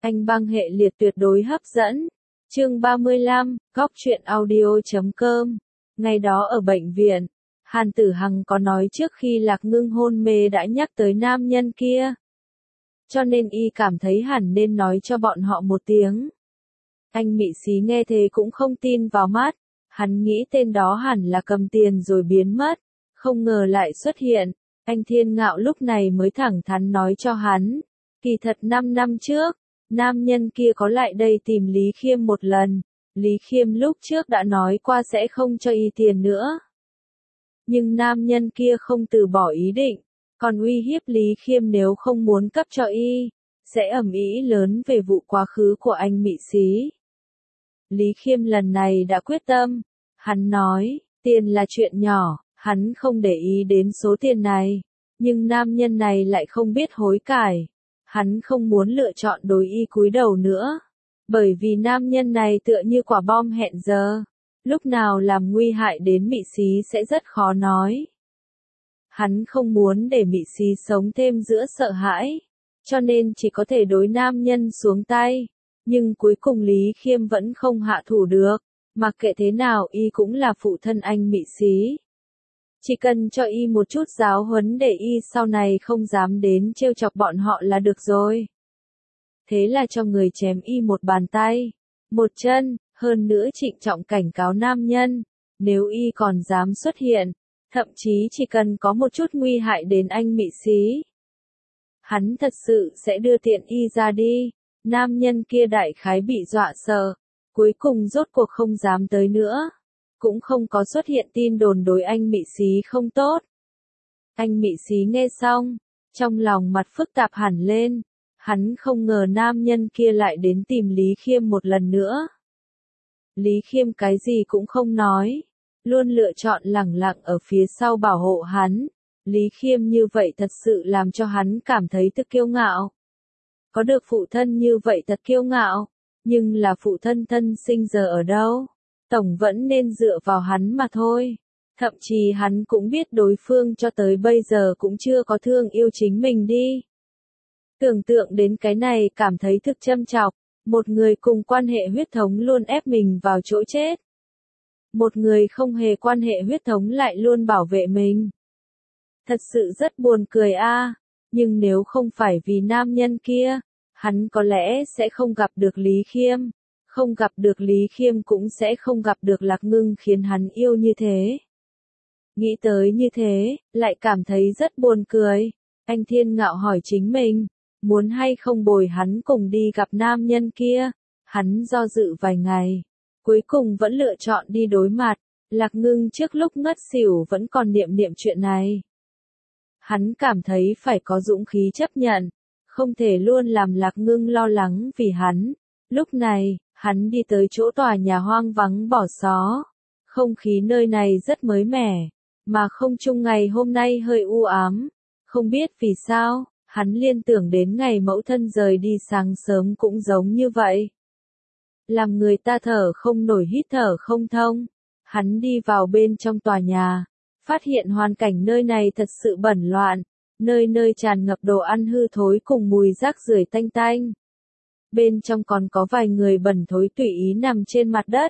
Anh băng hệ liệt tuyệt đối hấp dẫn. Chương 35, góc truyện audio.com. Ngày đó ở bệnh viện, Hàn Tử Hằng có nói trước khi Lạc Ngưng hôn mê đã nhắc tới nam nhân kia. Cho nên y cảm thấy hẳn nên nói cho bọn họ một tiếng. Anh Mị Xí nghe thế cũng không tin vào mắt, hắn nghĩ tên đó hẳn là cầm tiền rồi biến mất, không ngờ lại xuất hiện. Anh Thiên Ngạo lúc này mới thẳng thắn nói cho hắn, kỳ thật 5 năm trước, nam nhân kia có lại đây tìm Lý Khiêm một lần, Lý Khiêm lúc trước đã nói qua sẽ không cho y tiền nữa. Nhưng nam nhân kia không từ bỏ ý định, còn uy hiếp Lý Khiêm nếu không muốn cấp cho y, sẽ ầm ĩ lớn về vụ quá khứ của anh Mị Xí. Lý Khiêm lần này đã quyết tâm, hắn nói, tiền là chuyện nhỏ, hắn không để ý đến số tiền này, nhưng nam nhân này lại không biết hối cải, hắn không muốn lựa chọn đối y cúi đầu nữa, bởi vì nam nhân này tựa như quả bom hẹn giờ, lúc nào làm nguy hại đến Mị Xí sẽ rất khó nói. Hắn không muốn để Mị Xí sống thêm giữa sợ hãi, cho nên chỉ có thể đối nam nhân xuống tay. Nhưng cuối cùng Lý Khiêm vẫn không hạ thủ được, mặc kệ thế nào y cũng là phụ thân anh Mị Xí. Chỉ cần cho y một chút giáo huấn để y sau này không dám đến trêu chọc bọn họ là được rồi. Thế là cho người chém y một bàn tay, một chân, hơn nữa trịnh trọng cảnh cáo nam nhân, nếu y còn dám xuất hiện, thậm chí chỉ cần có một chút nguy hại đến anh Mị Xí, hắn thật sự sẽ đưa tiện y ra đi. Nam nhân kia đại khái bị dọa sợ, cuối cùng rốt cuộc không dám tới nữa, cũng không có xuất hiện tin đồn đối anh Mị Xí không tốt. Anh Mị Xí nghe xong, trong lòng mặt phức tạp hẳn lên, hắn không ngờ nam nhân kia lại đến tìm Lý Khiêm một lần nữa. Lý Khiêm cái gì cũng không nói, luôn lựa chọn lẳng lặng ở phía sau bảo hộ hắn. Lý Khiêm như vậy thật sự làm cho hắn cảm thấy thực kiêu ngạo. Có được phụ thân như vậy thật kiêu ngạo, nhưng là phụ thân thân sinh giờ ở đâu? Tổng vẫn nên dựa vào hắn mà thôi. Thậm chí hắn cũng biết đối phương cho tới bây giờ cũng chưa có thương yêu chính mình đi. Tưởng tượng đến cái này cảm thấy thực châm chọc, một người cùng quan hệ huyết thống luôn ép mình vào chỗ chết. Một người không hề quan hệ huyết thống lại luôn bảo vệ mình. Thật sự rất buồn cười a. Nhưng nếu không phải vì nam nhân kia, hắn có lẽ sẽ không gặp được Lý Khiêm, không gặp được Lý Khiêm cũng sẽ không gặp được Lạc Ngưng khiến hắn yêu như thế. Nghĩ tới như thế, lại cảm thấy rất buồn cười. Anh Thiên Ngạo hỏi chính mình, muốn hay không bồi hắn cùng đi gặp nam nhân kia. Hắn do dự vài ngày, cuối cùng vẫn lựa chọn đi đối mặt. Lạc Ngưng trước lúc ngất xỉu vẫn còn niệm chuyện này. Hắn cảm thấy phải có dũng khí chấp nhận, không thể luôn làm Lạc Ngưng lo lắng vì hắn. Lúc này, hắn đi tới chỗ tòa nhà hoang vắng bỏ xó. Không khí nơi này rất mới mẻ, mà không trung ngày hôm nay hơi u ám. Không biết vì sao, hắn liên tưởng đến ngày mẫu thân rời đi sáng sớm cũng giống như vậy. Làm người ta thở không nổi hít thở không thông. Hắn đi vào bên trong tòa nhà, phát hiện hoàn cảnh nơi này thật sự bẩn loạn, nơi nơi tràn ngập đồ ăn hư thối cùng mùi rác rưởi tanh tanh. Bên trong còn có vài người bẩn thối tùy ý nằm trên mặt đất.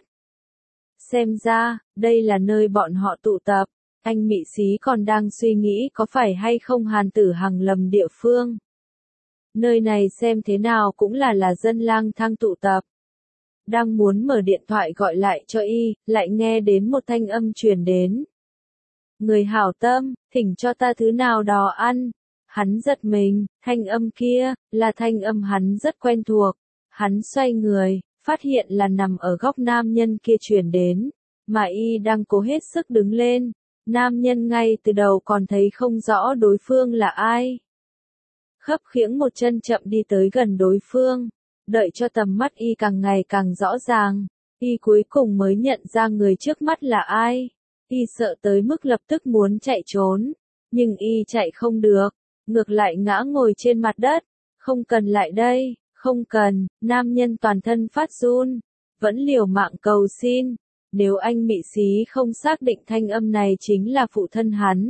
Xem ra, đây là nơi bọn họ tụ tập. Anh Mị Xí còn đang suy nghĩ có phải hay không Hàn Tử Hằng lầm địa phương. Nơi này xem thế nào cũng là dân lang thang tụ tập. Đang muốn mở điện thoại gọi lại cho y, lại nghe đến một thanh âm truyền đến. Người hảo tâm, thỉnh cho ta thứ nào đó ăn. Hắn giật mình, thanh âm kia, là thanh âm hắn rất quen thuộc. Hắn xoay người, phát hiện là nằm ở góc nam nhân kia truyền đến, mà y đang cố hết sức đứng lên. Nam nhân ngay từ đầu còn thấy không rõ đối phương là ai. Khấp khiễng một chân chậm đi tới gần đối phương, đợi cho tầm mắt y càng ngày càng rõ ràng, y cuối cùng mới nhận ra người trước mắt là ai. Y sợ tới mức lập tức muốn chạy trốn, nhưng y chạy không được, ngược lại ngã ngồi trên mặt đất. Không cần lại đây, không cần. Nam nhân toàn thân phát run, vẫn liều mạng cầu xin. Nếu anh Mị Xí không xác định thanh âm này chính là phụ thân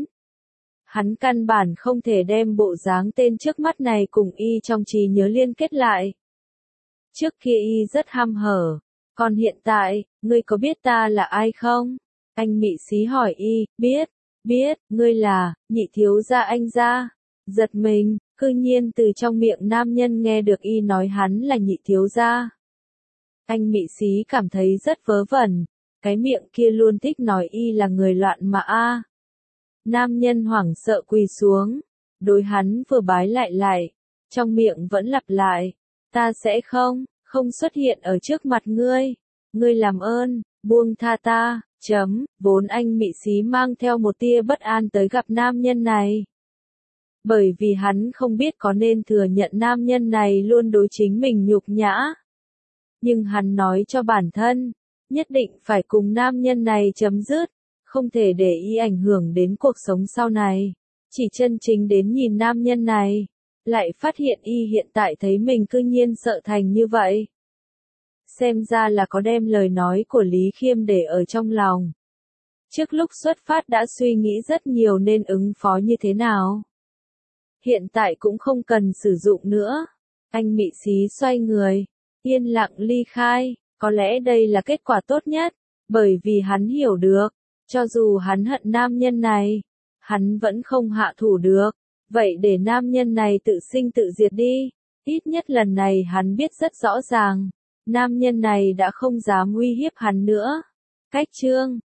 hắn căn bản không thể đem bộ dáng tên trước mắt này cùng y trong trí nhớ liên kết lại. Trước kia y rất hăm hở. Còn hiện tại, ngươi có biết ta là ai không? Anh Mị Xí hỏi y, biết, ngươi là, Nhị thiếu gia anh gia. Giật mình, cư nhiên từ trong miệng nam nhân nghe được y nói hắn là nhị thiếu gia. Anh Mị Xí cảm thấy rất vớ vẩn, cái miệng kia luôn thích nói y là người loạn mà a. Nam nhân hoảng sợ quỳ xuống, đối hắn vừa bái lại, trong miệng vẫn lặp lại, ta sẽ không xuất hiện ở trước mặt ngươi làm ơn, buông tha ta, vốn anh Mị Xí mang theo một tia bất an tới gặp nam nhân này. Bởi vì hắn không biết có nên thừa nhận nam nhân này luôn đối chính mình nhục nhã. Nhưng hắn nói cho bản thân, nhất định phải cùng nam nhân này chấm dứt, không thể để y ảnh hưởng đến cuộc sống sau này. Chỉ chân chính đến nhìn nam nhân này, lại phát hiện y hiện tại thấy mình cư nhiên sợ thành như vậy. Xem ra là có đem lời nói của Lý Khiêm để ở trong lòng. Trước lúc xuất phát đã suy nghĩ rất nhiều nên ứng phó như thế nào. Hiện tại cũng không cần sử dụng nữa. Anh Mị Xí xoay người, yên lặng ly khai, có lẽ đây là kết quả tốt nhất, bởi vì hắn hiểu được, cho dù hắn hận nam nhân này, hắn vẫn không hạ thủ được, vậy để nam nhân này tự sinh tự diệt đi, ít nhất lần này hắn biết rất rõ ràng, nam nhân này đã không dám uy hiếp hắn nữa. Cách chương